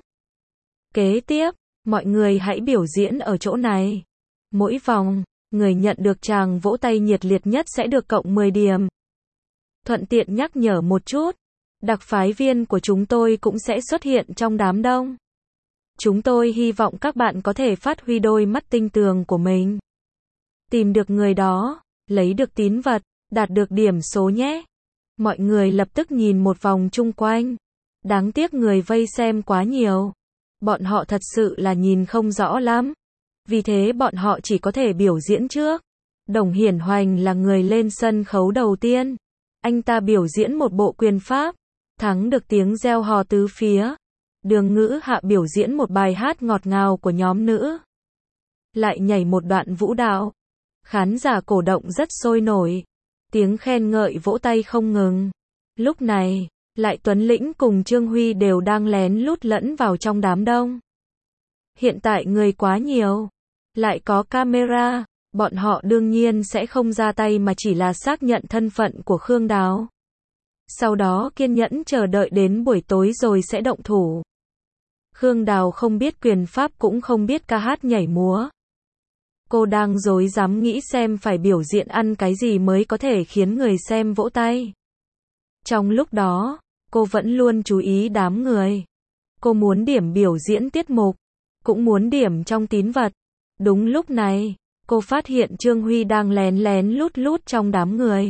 Kế tiếp, mọi người hãy biểu diễn ở chỗ này. Mỗi vòng, người nhận được tràng vỗ tay nhiệt liệt nhất sẽ được cộng mười điểm. Thuận tiện nhắc nhở một chút, đặc phái viên của chúng tôi cũng sẽ xuất hiện trong đám đông. Chúng tôi hy vọng các bạn có thể phát huy đôi mắt tinh tường của mình. Tìm được người đó, lấy được tín vật, đạt được điểm số nhé. Mọi người lập tức nhìn một vòng chung quanh. Đáng tiếc người vây xem quá nhiều. Bọn họ thật sự là nhìn không rõ lắm. Vì thế bọn họ chỉ có thể biểu diễn trước. Đồng Hiển Hoành là người lên sân khấu đầu tiên. Anh ta biểu diễn một bộ quyền pháp, thắng được tiếng reo hò tứ phía. Đường Ngữ Hạ biểu diễn một bài hát ngọt ngào của nhóm nữ. Lại nhảy một đoạn vũ đạo. Khán giả cổ động rất sôi nổi. Tiếng khen ngợi vỗ tay không ngừng. Lúc này, lại Tuấn Lĩnh cùng Trương Huy đều đang lén lút lẫn vào trong đám đông. Hiện tại người quá nhiều, lại có camera, bọn họ đương nhiên sẽ không ra tay mà chỉ là xác nhận thân phận của Khương Đào. Sau đó kiên nhẫn chờ đợi đến buổi tối rồi sẽ động thủ. Khương Đào không biết quyền pháp cũng không biết ca hát nhảy múa. Cô đang rối rắm nghĩ xem phải biểu diễn ăn cái gì mới có thể khiến người xem vỗ tay. Trong lúc đó, cô vẫn luôn chú ý đám người. Cô muốn điểm biểu diễn tiết mục, cũng muốn điểm trong tín vật. Đúng lúc này, cô phát hiện Trương Huy đang lén lén lút lút trong đám người.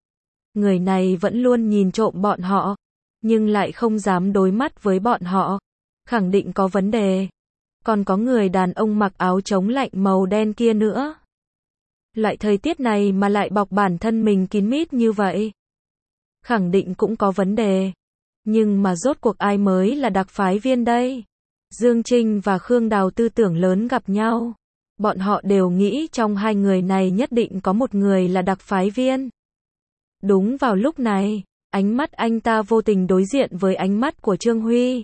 Người này vẫn luôn nhìn trộm bọn họ, nhưng lại không dám đối mắt với bọn họ. Khẳng định có vấn đề. Còn có người đàn ông mặc áo chống lạnh màu đen kia nữa. Loại thời tiết này mà lại bọc bản thân mình kín mít như vậy. Khẳng định cũng có vấn đề. Nhưng mà rốt cuộc ai mới là đặc phái viên đây? Dương Trinh và Khương Đào tư tưởng lớn gặp nhau. Bọn họ đều nghĩ trong hai người này nhất định có một người là đặc phái viên. Đúng vào lúc này, ánh mắt anh ta vô tình đối diện với ánh mắt của Trương Huy.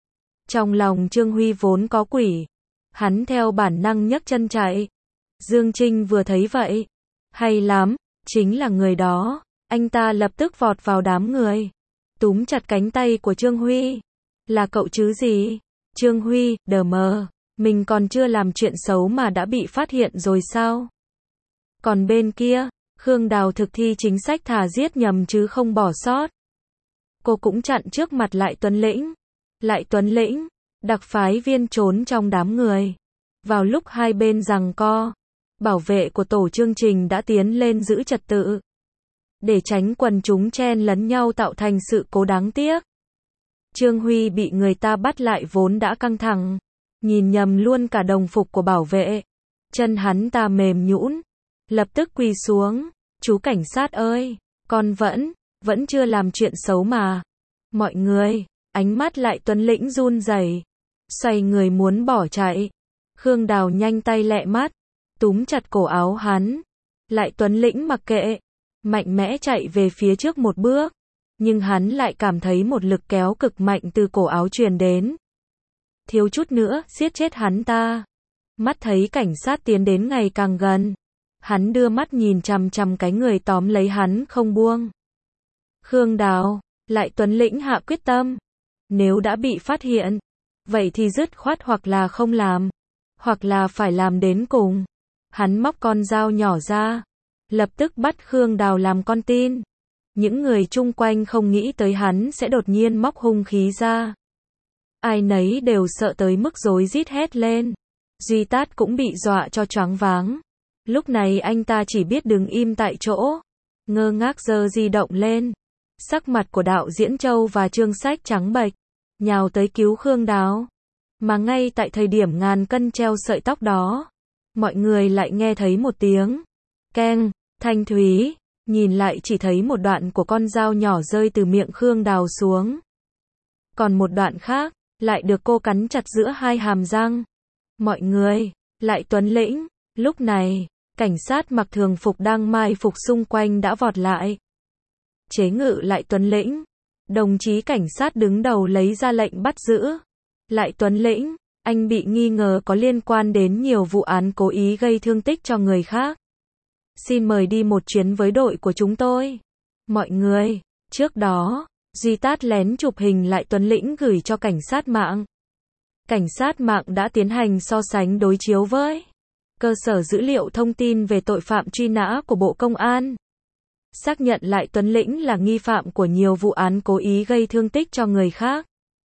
Trong lòng Trương Huy vốn có quỷ. Hắn theo bản năng nhấc chân chạy. Dương Trinh vừa thấy vậy. Hay lắm, chính là người đó. Anh ta lập tức vọt vào đám người. Túm chặt cánh tay của Trương Huy. Là cậu chứ gì? Trương Huy, đờ mờ. Mình còn chưa làm chuyện xấu mà đã bị phát hiện rồi sao? Còn bên kia, Khương Đào thực thi chính sách thà giết nhầm chứ không bỏ sót. Cô cũng chặn trước mặt Lại Tuấn Lĩnh. Lại Tuấn Lĩnh, đặc phái viên trốn trong đám người. Vào lúc hai bên giằng co, bảo vệ của tổ chương trình đã tiến lên giữ trật tự. Để tránh quần chúng chen lấn nhau tạo thành sự cố đáng tiếc. Trương Huy bị người ta bắt lại vốn đã căng thẳng. Nhìn nhầm luôn cả đồng phục của bảo vệ. Chân hắn ta mềm nhũn, lập tức quỳ xuống. Chú cảnh sát ơi, con vẫn, vẫn chưa làm chuyện xấu mà. Mọi người, ánh mắt Lại Tuấn Lĩnh run rẩy, xoay người muốn bỏ chạy. Khương Đào nhanh tay lẹ mắt, túm chặt cổ áo hắn. Lại Tuấn Lĩnh mặc kệ, mạnh mẽ chạy về phía trước một bước. Nhưng hắn lại cảm thấy một lực kéo cực mạnh từ cổ áo truyền đến. Thiếu chút nữa, giết chết hắn ta. Mắt thấy cảnh sát tiến đến ngày càng gần. Hắn đưa mắt nhìn chằm chằm cái người tóm lấy hắn không buông. Khương Đào, Lại Tuấn Lĩnh hạ quyết tâm. Nếu đã bị phát hiện, vậy thì dứt khoát hoặc là không làm, hoặc là phải làm đến cùng. Hắn móc con dao nhỏ ra, lập tức bắt Khương Đào làm con tin. Những người chung quanh không nghĩ tới hắn sẽ đột nhiên móc hung khí ra. Ai nấy đều sợ tới mức rối rít hét lên. Duy Tát cũng bị dọa cho choáng váng. Lúc này anh ta chỉ biết đứng im tại chỗ, ngơ ngác giơ di động lên. Sắc mặt của đạo diễn Châu và Trương Sách trắng bệch, nhào tới cứu Khương Đào. Mà ngay tại thời điểm ngàn cân treo sợi tóc đó, mọi người lại nghe thấy một tiếng keng, thanh thúy, nhìn lại chỉ thấy một đoạn của con dao nhỏ rơi từ miệng Khương Đào xuống. Còn một đoạn khác, lại được cô cắn chặt giữa hai hàm răng. Mọi người, Lại Tuấn Lĩnh, lúc này, cảnh sát mặc thường phục đang mai phục xung quanh đã vọt lại. Chế ngự Lại Tuấn Lĩnh. Đồng chí cảnh sát đứng đầu lấy ra lệnh bắt giữ. Lại Tuấn Lĩnh, anh bị nghi ngờ có liên quan đến nhiều vụ án cố ý gây thương tích cho người khác. Xin mời đi một chuyến với đội của chúng tôi. Mọi người, trước đó, Duy Tát lén chụp hình Lại Tuấn Lĩnh gửi cho cảnh sát mạng. Cảnh sát mạng đã tiến hành so sánh đối chiếu với cơ sở dữ liệu thông tin về tội phạm truy nã của Bộ Công an. Xác nhận Lại Tuấn Lĩnh là nghi phạm của nhiều vụ án cố ý gây thương tích cho người khác.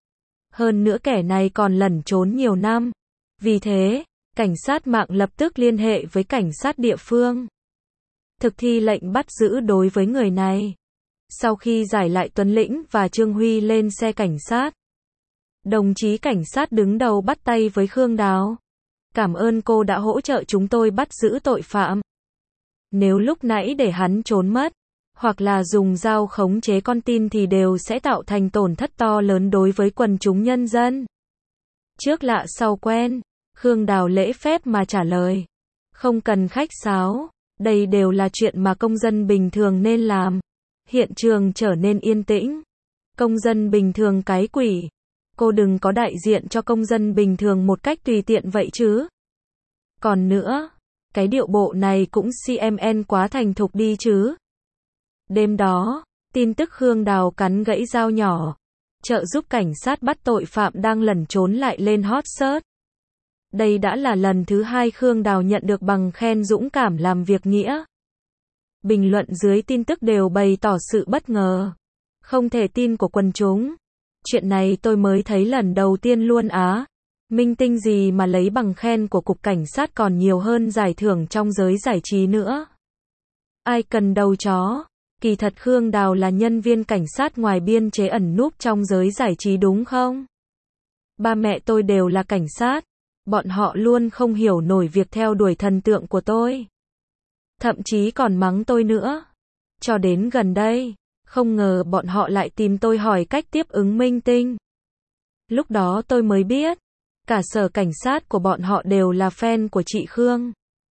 Hơn nữa kẻ này còn lẩn trốn nhiều năm. Vì thế, cảnh sát mạng lập tức liên hệ với cảnh sát địa phương. Thực thi lệnh bắt giữ đối với người này. Sau khi giải Lại Tuấn Lĩnh và Trương Huy lên xe cảnh sát, đồng chí cảnh sát đứng đầu bắt tay với Khương Đào. Cảm ơn cô đã hỗ trợ chúng tôi bắt giữ tội phạm. Nếu lúc nãy để hắn trốn mất, hoặc là dùng dao khống chế con tin thì đều sẽ tạo thành tổn thất to lớn đối với quần chúng nhân dân. Trước lạ sau quen, Khương Đào lễ phép mà trả lời. Không cần khách sáo, đây đều là chuyện mà công dân bình thường nên làm. Hiện trường trở nên yên tĩnh. Công dân bình thường cái quỷ. Cô đừng có đại diện cho công dân bình thường một cách tùy tiện vậy chứ. Còn nữa, cái điệu bộ này cũng xê em en quá thành thục đi chứ. Đêm đó, tin tức Khương Đào cắn gãy dao nhỏ, trợ giúp cảnh sát bắt tội phạm đang lẩn trốn lại lên hot search. Đây đã là lần thứ hai Khương Đào nhận được bằng khen dũng cảm làm việc nghĩa. Bình luận dưới tin tức đều bày tỏ sự bất ngờ, không thể tin của quần chúng. Chuyện này tôi mới thấy lần đầu tiên luôn á. Minh tinh gì mà lấy bằng khen của cục cảnh sát còn nhiều hơn giải thưởng trong giới giải trí nữa. Ai cần đầu chó. Kỳ thật Khương Đào là nhân viên cảnh sát ngoài biên chế ẩn núp trong giới giải trí đúng không? Ba mẹ tôi đều là cảnh sát. Bọn họ luôn không hiểu nổi việc theo đuổi thần tượng của tôi. Thậm chí còn mắng tôi nữa. Cho đến gần đây, không ngờ bọn họ lại tìm tôi hỏi cách tiếp ứng minh tinh. Lúc đó tôi mới biết, Cả sở cảnh sát của bọn họ đều là fan của chị Khương.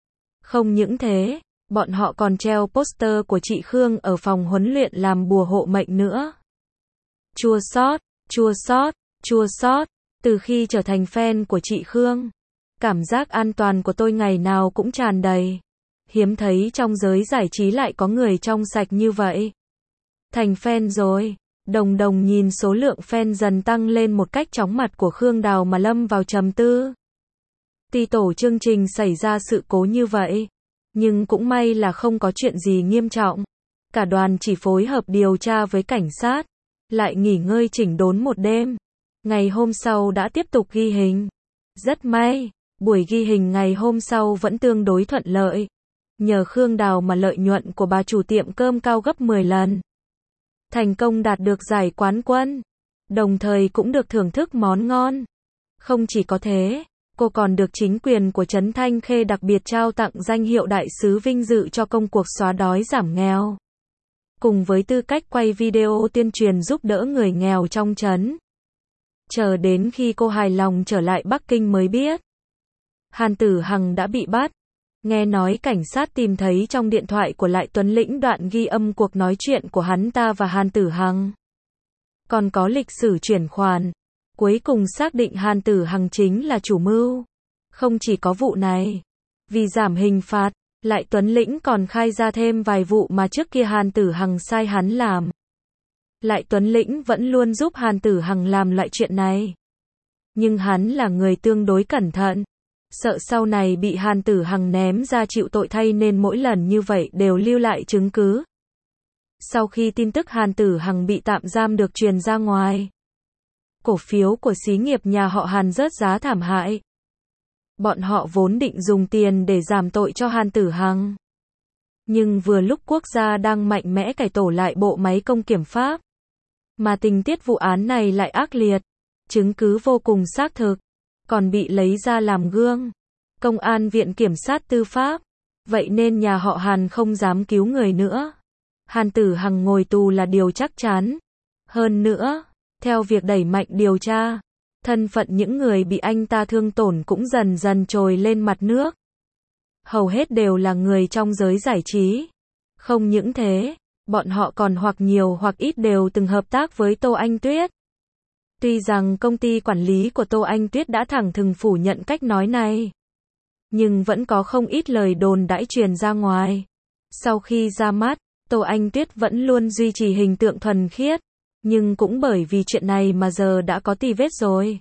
Không những thế, bọn họ còn treo poster của chị Khương ở phòng huấn luyện làm bùa hộ mệnh nữa. Chua xót, chua xót, chua xót, từ khi trở thành fan của chị Khương, cảm giác an toàn của tôi ngày nào cũng tràn đầy. Hiếm thấy trong giới giải trí lại có người trong sạch như vậy. Thành fan rồi. Đồng Đồng nhìn số lượng fan dần tăng lên một cách chóng mặt của Khương Đào mà lâm vào trầm tư. Tuy tổ chương trình xảy ra sự cố như vậy, nhưng cũng may là không có chuyện gì nghiêm trọng. Cả đoàn chỉ phối hợp điều tra với cảnh sát, lại nghỉ ngơi chỉnh đốn một đêm. Ngày hôm sau đã tiếp tục ghi hình. Rất may, buổi ghi hình ngày hôm sau vẫn tương đối thuận lợi. Nhờ Khương Đào mà lợi nhuận của bà chủ tiệm cơm cao gấp mười lần. Thành công đạt được giải quán quân, đồng thời cũng được thưởng thức món ngon. Không chỉ có thế, cô còn được chính quyền của Trấn Thanh Khê đặc biệt trao tặng danh hiệu đại sứ vinh dự cho công cuộc xóa đói giảm nghèo. Cùng với tư cách quay video tuyên truyền giúp đỡ người nghèo trong trấn. Chờ đến khi cô hài lòng trở lại Bắc Kinh mới biết, Hàn Tử Hằng đã bị bắt. Nghe nói cảnh sát tìm thấy trong điện thoại của Lại Tuấn Lĩnh đoạn ghi âm cuộc nói chuyện của hắn ta và Hàn Tử Hằng. Còn có lịch sử chuyển khoản. Cuối cùng xác định Hàn Tử Hằng chính là chủ mưu. Không chỉ có vụ này. Vì giảm hình phạt, Lại Tuấn Lĩnh còn khai ra thêm vài vụ mà trước kia Hàn Tử Hằng sai hắn làm. Lại Tuấn Lĩnh vẫn luôn giúp Hàn Tử Hằng làm loại chuyện này. Nhưng hắn là người tương đối cẩn thận. Sợ sau này bị Hàn Tử Hằng ném ra chịu tội thay nên mỗi lần như vậy đều lưu lại chứng cứ. Sau khi tin tức Hàn Tử Hằng bị tạm giam được truyền ra ngoài, cổ phiếu của xí nghiệp nhà họ Hàn rớt giá thảm hại. Bọn họ vốn định dùng tiền để giảm tội cho Hàn Tử Hằng. Nhưng vừa lúc quốc gia đang mạnh mẽ cải tổ lại bộ máy công kiểm pháp, mà tình tiết vụ án này lại ác liệt, chứng cứ vô cùng xác thực, còn bị lấy ra làm gương. Công an viện kiểm sát tư pháp. Vậy nên nhà họ Hàn không dám cứu người nữa. Hàn Tử Hằng ngồi tù là điều chắc chắn. Hơn nữa, theo việc đẩy mạnh điều tra, thân phận những người bị anh ta thương tổn cũng dần dần trồi lên mặt nước. Hầu hết đều là người trong giới giải trí. Không những thế, bọn họ còn hoặc nhiều hoặc ít đều từng hợp tác với Tô Anh Tuyết. Tuy rằng công ty quản lý của Tô Anh Tuyết đã thẳng thừng phủ nhận cách nói này, nhưng vẫn có không ít lời đồn đãi truyền ra ngoài. Sau khi ra mắt, Tô Anh Tuyết vẫn luôn duy trì hình tượng thuần khiết, nhưng cũng bởi vì chuyện này mà giờ đã có tì vết rồi.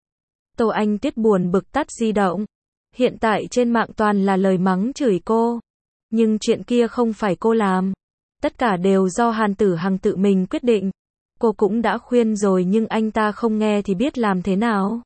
Tô Anh Tuyết buồn bực tắt di động. Hiện tại trên mạng toàn là lời mắng chửi cô. Nhưng chuyện kia không phải cô làm. Tất cả đều do Hàn Tử Hằng tự mình quyết định. Cô cũng đã khuyên rồi nhưng anh ta không nghe thì biết làm thế nào.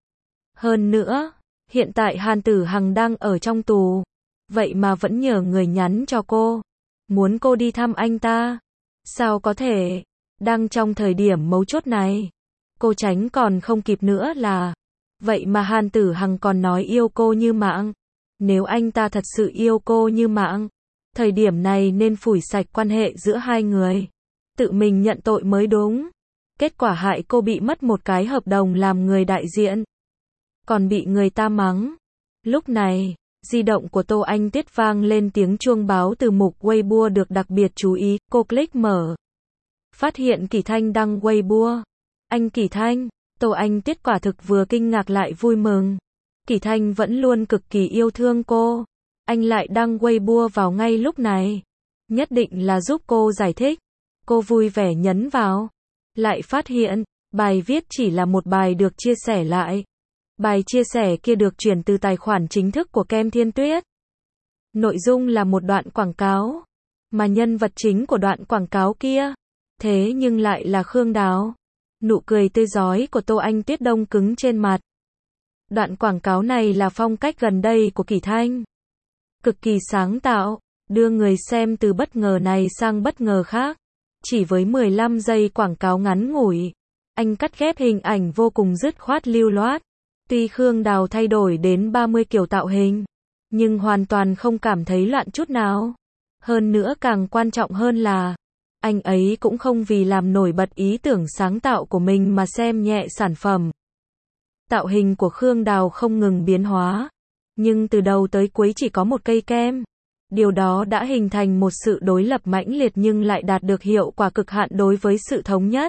Hơn nữa, hiện tại Hàn Tử Hằng đang ở trong tù. Vậy mà vẫn nhờ người nhắn cho cô. Muốn cô đi thăm anh ta. Sao có thể? Đang trong thời điểm mấu chốt này. Cô tránh còn không kịp nữa là. Vậy mà Hàn Tử Hằng còn nói yêu cô như mạng. Nếu anh ta thật sự yêu cô như mạng, thời điểm này nên phủi sạch quan hệ giữa hai người. Tự mình nhận tội mới đúng. Kết quả hại cô bị mất một cái hợp đồng làm người đại diện. Còn bị người ta mắng. Lúc này, di động của Tô Anh Tuyết vang lên tiếng chuông báo từ mục Weibo được đặc biệt chú ý. Cô click mở. Phát hiện Kỳ Thanh đăng Weibo. Anh Kỳ Thanh, Tô Anh Tuyết quả thực vừa kinh ngạc lại vui mừng. Kỳ Thanh vẫn luôn cực kỳ yêu thương cô. Anh lại đăng Weibo vào ngay lúc này. Nhất định là giúp cô giải thích. Cô vui vẻ nhấn vào. Lại phát hiện, bài viết chỉ là một bài được chia sẻ lại. Bài chia sẻ kia được chuyển từ tài khoản chính thức của Kem Thiên Tuyết. Nội dung là một đoạn quảng cáo. Mà nhân vật chính của đoạn quảng cáo kia, thế nhưng lại là Khương Đào. Nụ cười tươi rói của Tô Anh Tuyết đông cứng trên mặt. Đoạn quảng cáo này là phong cách gần đây của Kỳ Thanh. Cực kỳ sáng tạo, đưa người xem từ bất ngờ này sang bất ngờ khác. Chỉ với mười lăm giây quảng cáo ngắn ngủi, anh cắt ghép hình ảnh vô cùng dứt khoát lưu loát. Tuy Khương Đào thay đổi đến ba mươi kiểu tạo hình, nhưng hoàn toàn không cảm thấy loạn chút nào. Hơn nữa càng quan trọng hơn là, anh ấy cũng không vì làm nổi bật ý tưởng sáng tạo của mình mà xem nhẹ sản phẩm. Tạo hình của Khương Đào không ngừng biến hóa, nhưng từ đầu tới cuối chỉ có một cây kem. Điều đó đã hình thành một sự đối lập mãnh liệt nhưng lại đạt được hiệu quả cực hạn đối với sự thống nhất.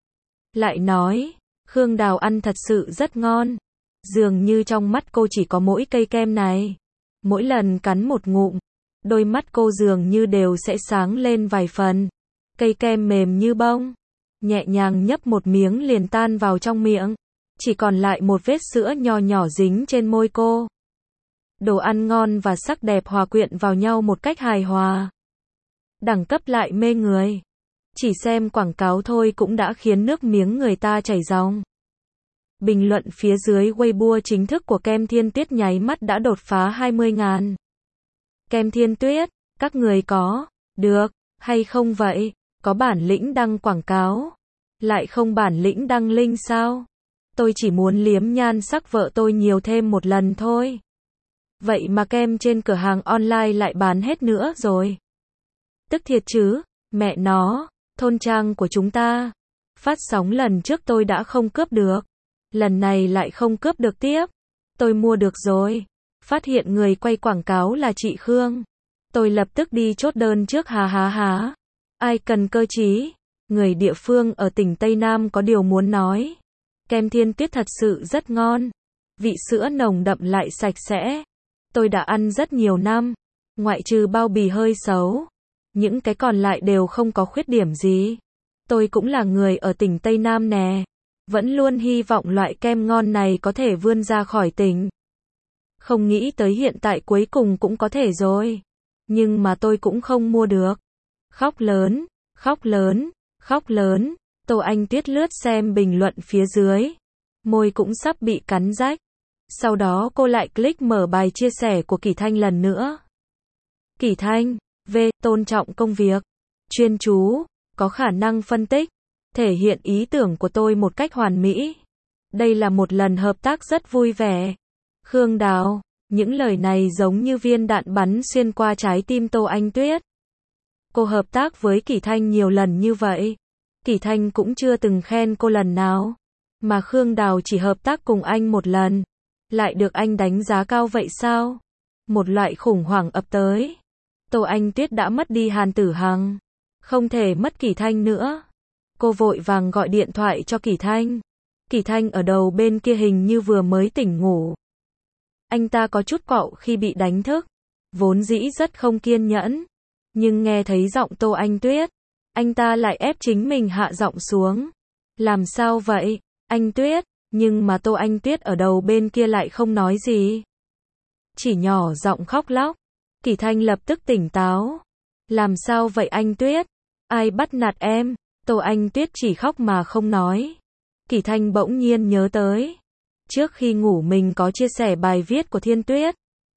Lại nói, Khương Đào ăn thật sự rất ngon. Dường như trong mắt cô chỉ có mỗi cây kem này. Mỗi lần cắn một ngụm, đôi mắt cô dường như đều sẽ sáng lên vài phần. Cây kem mềm như bông, nhẹ nhàng nhấp một miếng liền tan vào trong miệng. Chỉ còn lại một vết sữa nho nhỏ dính trên môi cô. Đồ ăn ngon và sắc đẹp hòa quyện vào nhau một cách hài hòa. Đẳng cấp lại mê người. Chỉ xem quảng cáo thôi cũng đã khiến nước miếng người ta chảy ròng. Bình luận phía dưới Weibo chính thức của Kem Thiên Tuyết nháy mắt đã đột phá hai mươi nghìn. Kem Thiên Tuyết, các người có được hay không vậy? Có bản lĩnh đăng quảng cáo, lại không bản lĩnh đăng link sao? Tôi chỉ muốn liếm nhan sắc vợ tôi nhiều thêm một lần thôi. Vậy mà kem trên cửa hàng online lại bán hết nữa rồi. Tức thiệt chứ, mẹ nó, thôn trang của chúng ta. Phát sóng lần trước tôi đã không cướp được. Lần này lại không cướp được tiếp. Tôi mua được rồi. Phát hiện người quay quảng cáo là chị Khương. Tôi lập tức đi chốt đơn trước hà há há. Ai cần cơ chí? Người địa phương ở tỉnh Tây Nam có điều muốn nói. Kem Thiên Tuyết thật sự rất ngon. Vị sữa nồng đậm lại sạch sẽ. Tôi đã ăn rất nhiều năm. Ngoại trừ bao bì hơi xấu. Những cái còn lại đều không có khuyết điểm gì. Tôi cũng là người ở tỉnh Tây Nam nè. Vẫn luôn hy vọng loại kem ngon này có thể vươn ra khỏi tỉnh. Không nghĩ tới hiện tại cuối cùng cũng có thể rồi. Nhưng mà tôi cũng không mua được. Khóc lớn, khóc lớn, khóc lớn. Tô Anh Tuyết lướt xem bình luận phía dưới. Môi cũng sắp bị cắn rách. Sau đó cô lại click mở bài chia sẻ của Kỳ Thanh lần nữa. Kỳ Thanh, V, tôn trọng công việc, chuyên chú, có khả năng phân tích, thể hiện ý tưởng của tôi một cách hoàn mỹ. Đây là một lần hợp tác rất vui vẻ. Khương Đào, những lời này giống như viên đạn bắn xuyên qua trái tim Tô Anh Tuyết. Cô hợp tác với Kỳ Thanh nhiều lần như vậy. Kỳ Thanh cũng chưa từng khen cô lần nào. Mà Khương Đào chỉ hợp tác cùng anh một lần. Lại được anh đánh giá cao vậy sao? Một loại khủng hoảng ập tới. Tô Anh Tuyết đã mất đi Hàn Tử Hằng. Không thể mất Kỳ Thanh nữa. Cô vội vàng gọi điện thoại cho Kỳ Thanh. Kỳ Thanh ở đầu bên kia hình như vừa mới tỉnh ngủ. Anh ta có chút quạo khi bị đánh thức. Vốn dĩ rất không kiên nhẫn. Nhưng nghe thấy giọng Tô Anh Tuyết. Anh ta lại ép chính mình hạ giọng xuống. Làm sao vậy, anh Tuyết? Nhưng mà Tô Anh Tuyết ở đầu bên kia lại không nói gì. Chỉ nhỏ giọng khóc lóc. Kỳ Thanh lập tức tỉnh táo. Làm sao vậy anh Tuyết? Ai bắt nạt em? Tô Anh Tuyết chỉ khóc mà không nói. Kỳ Thanh bỗng nhiên nhớ tới. Trước khi ngủ mình có chia sẻ bài viết của Thiên Tuyết.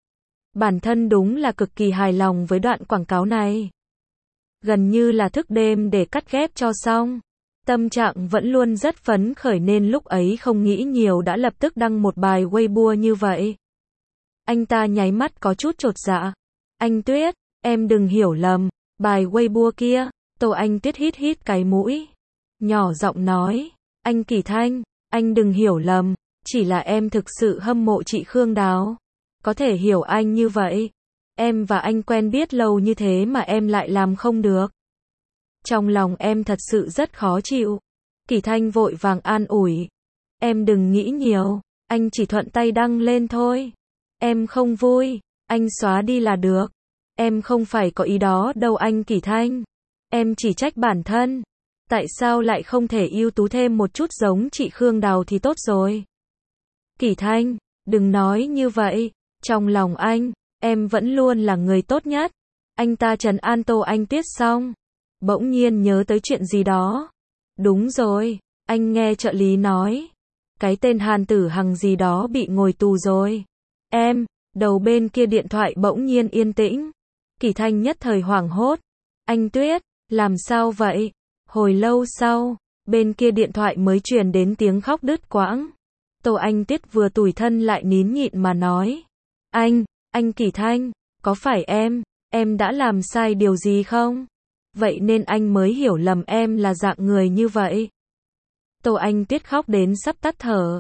Bản thân đúng là cực kỳ hài lòng với đoạn quảng cáo này. Gần như là thức đêm để cắt ghép cho xong. Tâm trạng vẫn luôn rất phấn khởi nên lúc ấy không nghĩ nhiều đã lập tức đăng một bài Weibo như vậy. Anh ta nháy mắt có chút chột dạ. Anh Tuyết, em đừng hiểu lầm, bài Weibo kia. Tô Anh Tuyết hít hít cái mũi. Nhỏ giọng nói, anh Kỳ Thanh, anh đừng hiểu lầm, chỉ là em thực sự hâm mộ chị Khương Đào. Có thể hiểu anh như vậy. Em và anh quen biết lâu như thế mà em lại làm không được. Trong lòng em thật sự rất khó chịu. Kỳ Thanh vội vàng an ủi. Em đừng nghĩ nhiều, anh chỉ thuận tay đăng lên thôi. Em không vui, anh xóa đi là được. Em không phải có ý đó đâu anh Kỳ Thanh. Em chỉ trách bản thân. Tại sao lại không thể ưu tú thêm một chút giống chị Khương Đào thì tốt rồi. Kỳ Thanh, đừng nói như vậy. Trong lòng anh, em vẫn luôn là người tốt nhất. Anh ta trấn an Tô Anh Tuyết xong. Bỗng nhiên nhớ tới chuyện gì đó. Đúng rồi, anh nghe trợ lý nói. Cái tên Hàn Tử Hằng gì đó bị ngồi tù rồi. Em, đầu bên kia điện thoại bỗng nhiên yên tĩnh. Kỳ Thanh nhất thời hoảng hốt. Anh Tuyết, làm sao vậy? Hồi lâu sau, bên kia điện thoại mới truyền đến tiếng khóc đứt quãng. Tô Anh Tuyết vừa tủi thân lại nín nhịn mà nói. Anh, anh Kỳ Thanh, có phải em, em đã làm sai điều gì không? Vậy nên anh mới hiểu lầm em là dạng người như vậy. Tô Anh Tuyết khóc đến sắp tắt thở.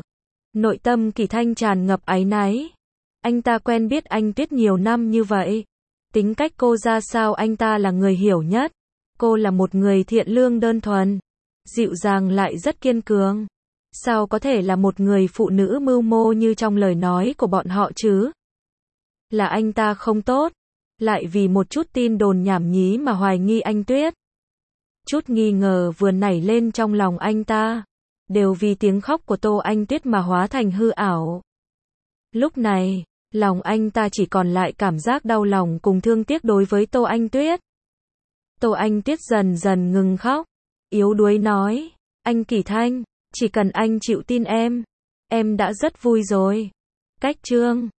Nội tâm Kỳ Thanh tràn ngập áy náy. Anh ta quen biết anh Tuyết nhiều năm như vậy. Tính cách cô ra sao anh ta là người hiểu nhất. Cô là một người thiện lương đơn thuần, dịu dàng lại rất kiên cường. Sao có thể là một người phụ nữ mưu mô như trong lời nói của bọn họ chứ? Là anh ta không tốt, lại vì một chút tin đồn nhảm nhí mà hoài nghi anh Tuyết. Chút nghi ngờ vừa nảy lên trong lòng anh ta, đều vì tiếng khóc của Tô Anh Tuyết mà hóa thành hư ảo. Lúc này, lòng anh ta chỉ còn lại cảm giác đau lòng cùng thương tiếc đối với Tô Anh Tuyết. Tô Anh Tuyết dần dần ngừng khóc, yếu đuối nói, anh Kỳ Thanh, chỉ cần anh chịu tin em, em đã rất vui rồi. Cách chương